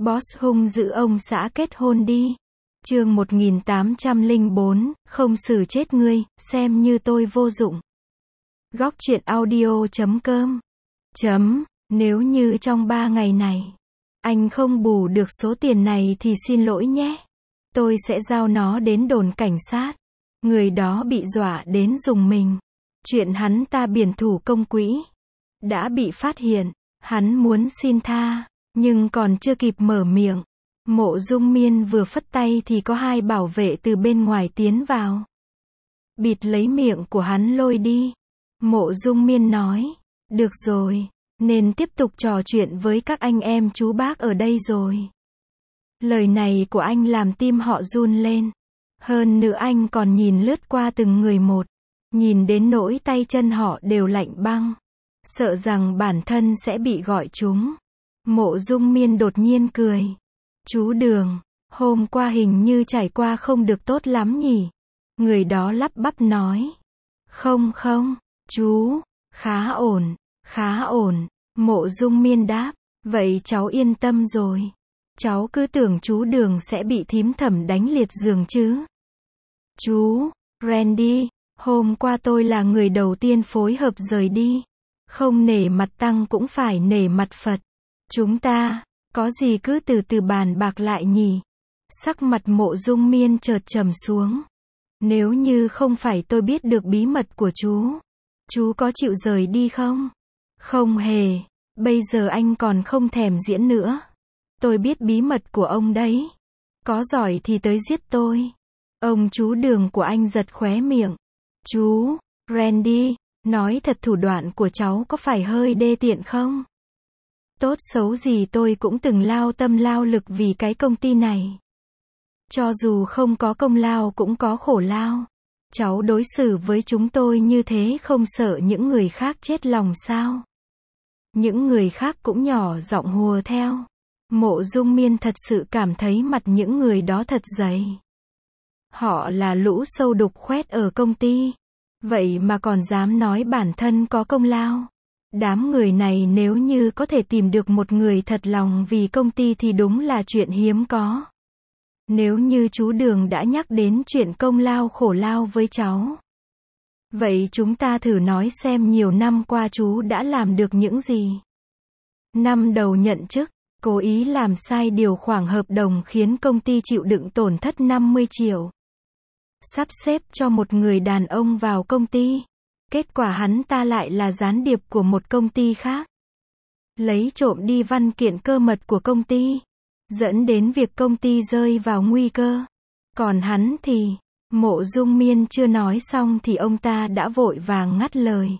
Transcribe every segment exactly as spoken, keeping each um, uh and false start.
Boss hung dữ ông xã kết hôn đi. Chương một nghìn tám trăm lẻ bốn, không xử chết ngươi, xem như tôi vô dụng. Góc truyện audio chấm com. Chấm, nếu như trong ba ngày này, anh không bù được số tiền này thì xin lỗi nhé. Tôi sẽ giao nó đến đồn cảnh sát. Người đó bị dọa đến rùng mình. Chuyện hắn ta biển thủ công quỹ đã bị phát hiện. Hắn muốn xin tha, nhưng còn chưa kịp mở miệng. Mộ Dung Miên vừa phất tay thì có hai bảo vệ từ bên ngoài tiến vào. Bịt lấy miệng của hắn lôi đi. Mộ Dung Miên nói, được rồi, nên tiếp tục trò chuyện với các anh em chú bác ở đây rồi. Lời này của anh làm tim họ run lên. Hơn nữa anh còn nhìn lướt qua từng người một. Nhìn đến nỗi tay chân họ đều lạnh băng. Sợ rằng bản thân sẽ bị gọi chúng. Mộ Dung Miên đột nhiên cười. Chú Đường, hôm qua hình như trải qua không được tốt lắm nhỉ? Người đó lắp bắp nói. Không không, chú, khá ổn, khá ổn. Mộ Dung Miên đáp, vậy cháu yên tâm rồi. Cháu cứ tưởng chú Đường sẽ bị thím Thẩm đánh liệt giường chứ. Chú, Randy, hôm qua tôi là người đầu tiên phối hợp rời đi. Không nể mặt Tăng cũng phải nể mặt Phật. Chúng ta, có gì cứ từ từ bàn bạc lại nhỉ. Sắc mặt Mộ Dung Miên chợt trầm xuống. Nếu như không phải tôi biết được bí mật của chú, chú có chịu rời đi không? Không hề, bây giờ anh còn không thèm diễn nữa. Tôi biết bí mật của ông đấy. Có giỏi thì tới giết tôi. Ông chú Đường của anh giật khóe miệng. Chú, Randy, nói thật thủ đoạn của cháu có phải hơi đê tiện không? Tốt xấu gì tôi cũng từng lao tâm lao lực vì cái công ty này. Cho dù không có công lao cũng có khổ lao. Cháu đối xử với chúng tôi như thế không sợ những người khác chết lòng sao? Những người khác cũng nhỏ giọng hùa theo. Mộ Dung Miên thật sự cảm thấy mặt những người đó thật dày. Họ là lũ sâu đục khoét ở công ty. Vậy mà còn dám nói bản thân có công lao. Đám người này nếu như có thể tìm được một người thật lòng vì công ty thì đúng là chuyện hiếm có. Nếu như chú Đường đã nhắc đến chuyện công lao khổ lao với cháu. Vậy chúng ta thử nói xem nhiều năm qua chú đã làm được những gì. Năm đầu nhận chức, cố ý làm sai điều khoản hợp đồng khiến công ty chịu đựng tổn thất năm mươi triệu. Sắp xếp cho một người đàn ông vào công ty. Kết quả hắn ta lại là gián điệp của một công ty khác. Lấy trộm đi văn kiện cơ mật của công ty. Dẫn đến việc công ty rơi vào nguy cơ. Còn hắn thì, Mộ Dung Miên chưa nói xong thì ông ta đã vội vàng ngắt lời.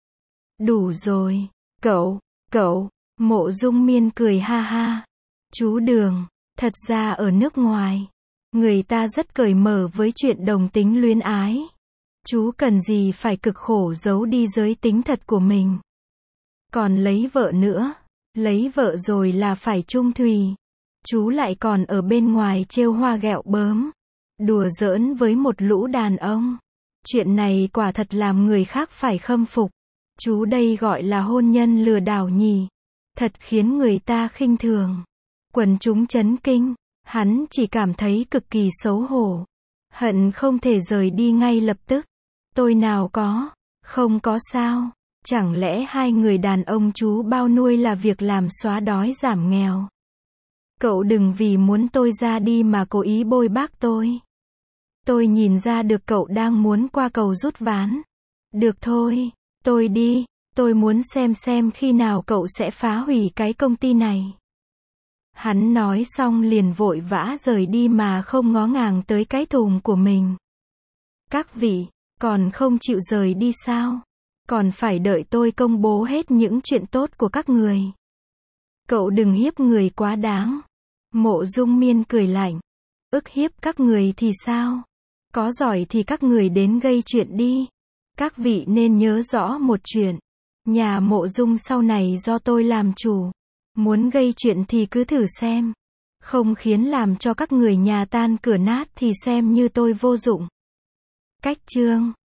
Đủ rồi, cậu, cậu, Mộ Dung Miên cười ha ha. Chú Đường, thật ra ở nước ngoài, người ta rất cởi mở với chuyện đồng tính luyến ái. Chú cần gì phải cực khổ giấu đi giới tính thật của mình. Còn lấy vợ nữa, lấy vợ rồi là phải chung thủy. Chú lại còn ở bên ngoài trêu hoa ghẹo bướm, đùa giỡn với một lũ đàn ông. Chuyện này quả thật làm người khác phải khâm phục. Chú đây gọi là hôn nhân lừa đảo nhỉ. Thật khiến người ta khinh thường. Quần chúng chấn kinh, hắn chỉ cảm thấy cực kỳ xấu hổ. Hận không thể rời đi ngay lập tức. Tôi nào có, không có sao. Chẳng lẽ hai người đàn ông chú bao nuôi là việc làm xóa đói giảm nghèo. Cậu đừng vì muốn tôi ra đi mà cố ý bôi bác tôi. Tôi nhìn ra được cậu đang muốn qua cầu rút ván. Được thôi, tôi đi, tôi muốn xem xem khi nào cậu sẽ phá hủy cái công ty này. Hắn nói xong liền vội vã rời đi mà không ngó ngàng tới cái thùng của mình. Các vị, còn không chịu rời đi sao? Còn phải đợi tôi công bố hết những chuyện tốt của các người. Cậu đừng hiếp người quá đáng. Mộ Dung Miên cười lạnh. Ức hiếp các người thì sao? Có giỏi thì các người đến gây chuyện đi. Các vị nên nhớ rõ một chuyện. Nhà Mộ Dung sau này do tôi làm chủ. Muốn gây chuyện thì cứ thử xem. Không khiến làm cho các người nhà tan cửa nát thì xem như tôi vô dụng. Cách chương